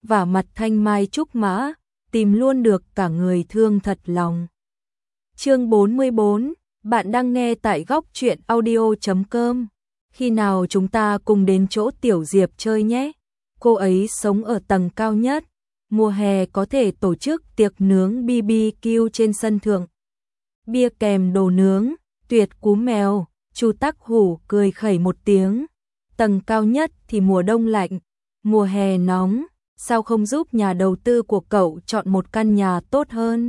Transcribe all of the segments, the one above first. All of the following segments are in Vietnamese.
vả mặt thanh mai trúc mã, tìm luôn được cả người thương thật lòng. Chương 44, bạn đang nghe tại góc truyện audio.com. Khi nào chúng ta cùng đến chỗ Tiểu Diệp chơi nhé? Cô ấy sống ở tầng cao nhất. Mùa hè có thể tổ chức tiệc nướng BBQ trên sân thượng. Bia kèm đồ nướng, tuyệt cú mèo. Chu Tắc Hủ cười khẩy một tiếng. Tầng cao nhất thì mùa đông lạnh, mùa hè nóng, sao không giúp nhà đầu tư của cậu chọn một căn nhà tốt hơn?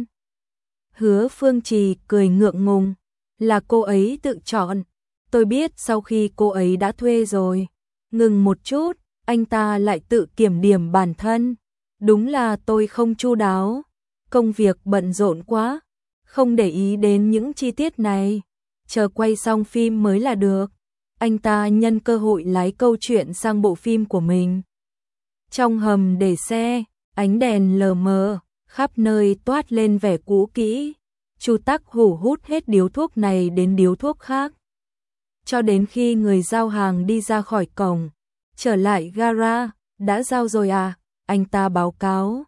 Hứa Phương Trì cười ngượng ngùng, là cô ấy tự chọn. Tôi biết sau khi cô ấy đã thuê rồi. Ngừng một chút, anh ta lại tự kiểm điểm bản thân. Đúng là tôi không chu đáo, công việc bận rộn quá, không để ý đến những chi tiết này. Chờ quay xong phim mới là được. Anh ta nhân cơ hội lái câu chuyện sang bộ phim của mình. Trong hầm để xe, ánh đèn lờ mờ, khắp nơi toát lên vẻ cũ kỹ. Chu Tắc Hủ hút hết điếu thuốc này đến điếu thuốc khác. Cho đến khi người giao hàng đi ra khỏi cổng, trở lại gara, đã giao rồi à? Anh ta báo cáo.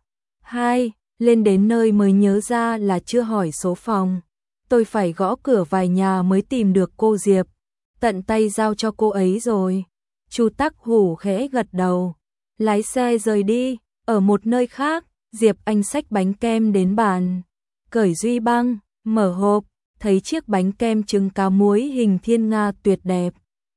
Lên đến nơi mới nhớ ra là chưa hỏi số phòng. Tôi phải gõ cửa vài nhà mới tìm được cô Diệp. Tận tay giao cho cô ấy rồi. Chu Tắc Hủ khẽ gật đầu. Lái xe rời đi. Ở một nơi khác, Diệp Anh xách bánh kem đến bàn. Cởi duy băng, mở hộp, thấy chiếc bánh kem trứng cá muối hình thiên nga tuyệt đẹp.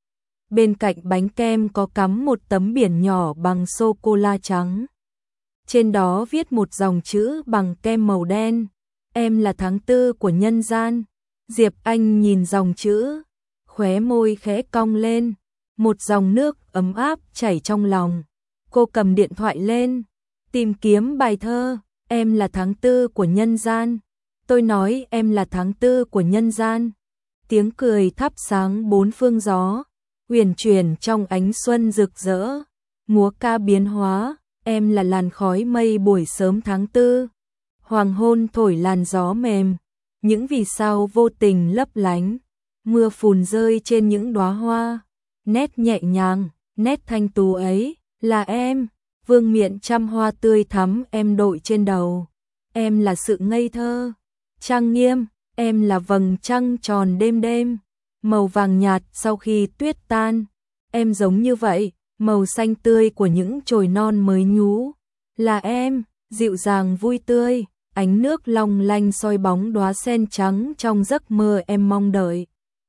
Bên cạnh bánh kem có cắm một tấm biển nhỏ bằng sô-cô-la trắng. Trên đó viết một dòng chữ bằng kem màu đen. Em là tháng tư của nhân gian. Diệp Anh nhìn dòng chữ, khóe môi khẽ cong lên. Một dòng nước ấm áp chảy trong lòng. Cô cầm điện thoại lên, tìm kiếm bài thơ. Em là tháng tư của nhân gian. Tôi nói em là tháng tư của nhân gian. Tiếng cười thắp sáng bốn phương gió, huyền chuyển trong ánh xuân rực rỡ. Múa ca biến hóa, em là làn khói mây buổi sớm tháng tư. Hoàng hôn thổi làn gió mềm, những vì sao vô tình lấp lánh. Mưa phùn rơi trên những đóa hoa, nét nhẹ nhàng, nét thanh tú ấy là em. Vương miện trăm hoa tươi thắm em đội trên đầu. Em là sự ngây thơ, trang nghiêm, em là vầng trăng tròn đêm đêm. Màu vàng nhạt sau khi tuyết tan, em giống như vậy. Màu xanh tươi của những chồi non mới nhú, là em, dịu dàng vui tươi. Ánh nước long lanh soi bóng đóa sen trắng trong giấc mơ em mong đợi.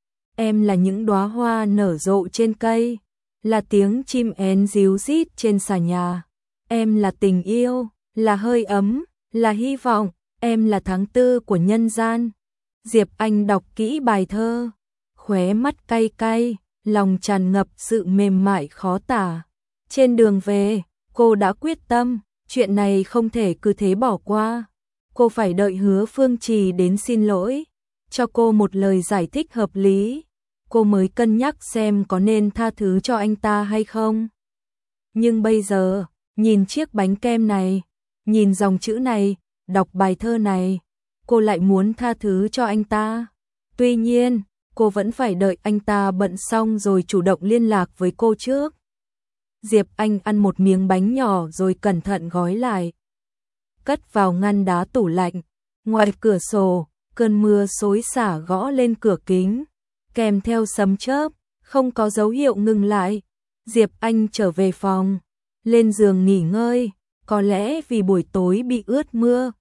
Em là những đóa hoa nở rộ trên cây, là tiếng chim én ríu rít trên xà nhà. Em là tình yêu, là hơi ấm, là hy vọng. Em là tháng tư của nhân gian. Diệp Anh đọc kỹ bài thơ, khóe mắt cay cay, lòng tràn ngập sự mềm mại khó tả. Trên đường về, cô đã quyết tâm, chuyện này không thể cứ thế bỏ qua. Cô phải đợi Hứa Phương Trì đến xin lỗi, cho cô một lời giải thích hợp lý. Cô mới cân nhắc xem có nên tha thứ cho anh ta hay không. Nhưng bây giờ, nhìn chiếc bánh kem này, nhìn dòng chữ này, đọc bài thơ này, cô lại muốn tha thứ cho anh ta. Tuy nhiên, cô vẫn phải đợi anh ta bận xong rồi chủ động liên lạc với cô trước. Diệp Anh ăn một miếng bánh nhỏ rồi cẩn thận gói lại, cất vào ngăn đá tủ lạnh. Ngoài cửa sổ, cơn mưa xối xả gõ lên cửa kính, kèm theo sấm chớp, không có dấu hiệu ngừng lại. Diệp Anh trở về phòng, lên giường nghỉ ngơi, có lẽ vì buổi tối bị ướt mưa.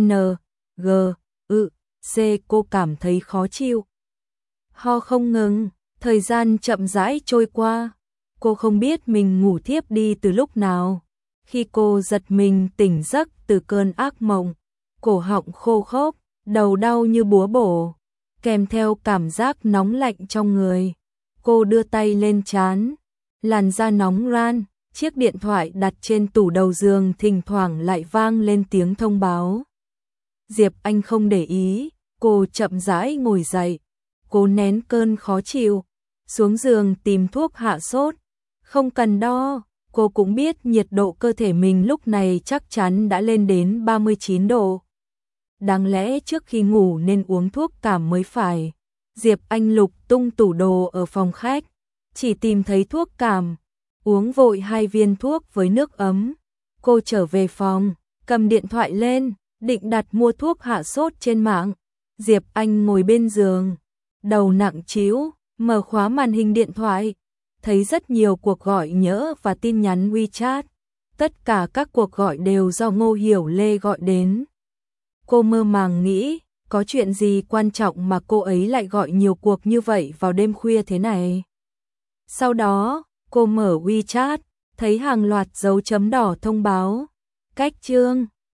Cô cảm thấy khó chịu. Ho không ngừng, thời gian chậm rãi trôi qua. Cô không biết mình ngủ thiếp đi từ lúc nào. Khi cô giật mình tỉnh giấc từ cơn ác mộng, cổ họng khô khốc, đầu đau như búa bổ, kèm theo cảm giác nóng lạnh trong người. Cô đưa tay lên trán, làn da nóng ran. Chiếc điện thoại đặt trên tủ đầu giường thỉnh thoảng lại vang lên tiếng thông báo. Diệp Anh không để ý, cô chậm rãi ngồi dậy. Cô nén cơn khó chịu, xuống giường tìm thuốc hạ sốt. Không cần đo, cô cũng biết nhiệt độ cơ thể mình lúc này chắc chắn đã lên đến 39 độ. Đáng lẽ trước khi ngủ nên uống thuốc cảm mới phải. Diệp Anh lục tung tủ đồ ở phòng khách, chỉ tìm thấy thuốc cảm. Uống vội 2 viên thuốc với nước ấm. Cô trở về phòng, cầm điện thoại lên, định đặt mua thuốc hạ sốt trên mạng. Diệp Anh ngồi bên giường, đầu nặng trĩu, mở khóa màn hình điện thoại, thấy rất nhiều cuộc gọi nhỡ và tin nhắn WeChat. Tất cả các cuộc gọi đều do Ngô Hiểu Lê gọi đến. Cô mơ màng nghĩ, có chuyện gì quan trọng mà cô ấy lại gọi nhiều cuộc như vậy vào đêm khuya thế này. Sau đó, cô mở WeChat, thấy hàng loạt dấu chấm đỏ thông báo. Cách chương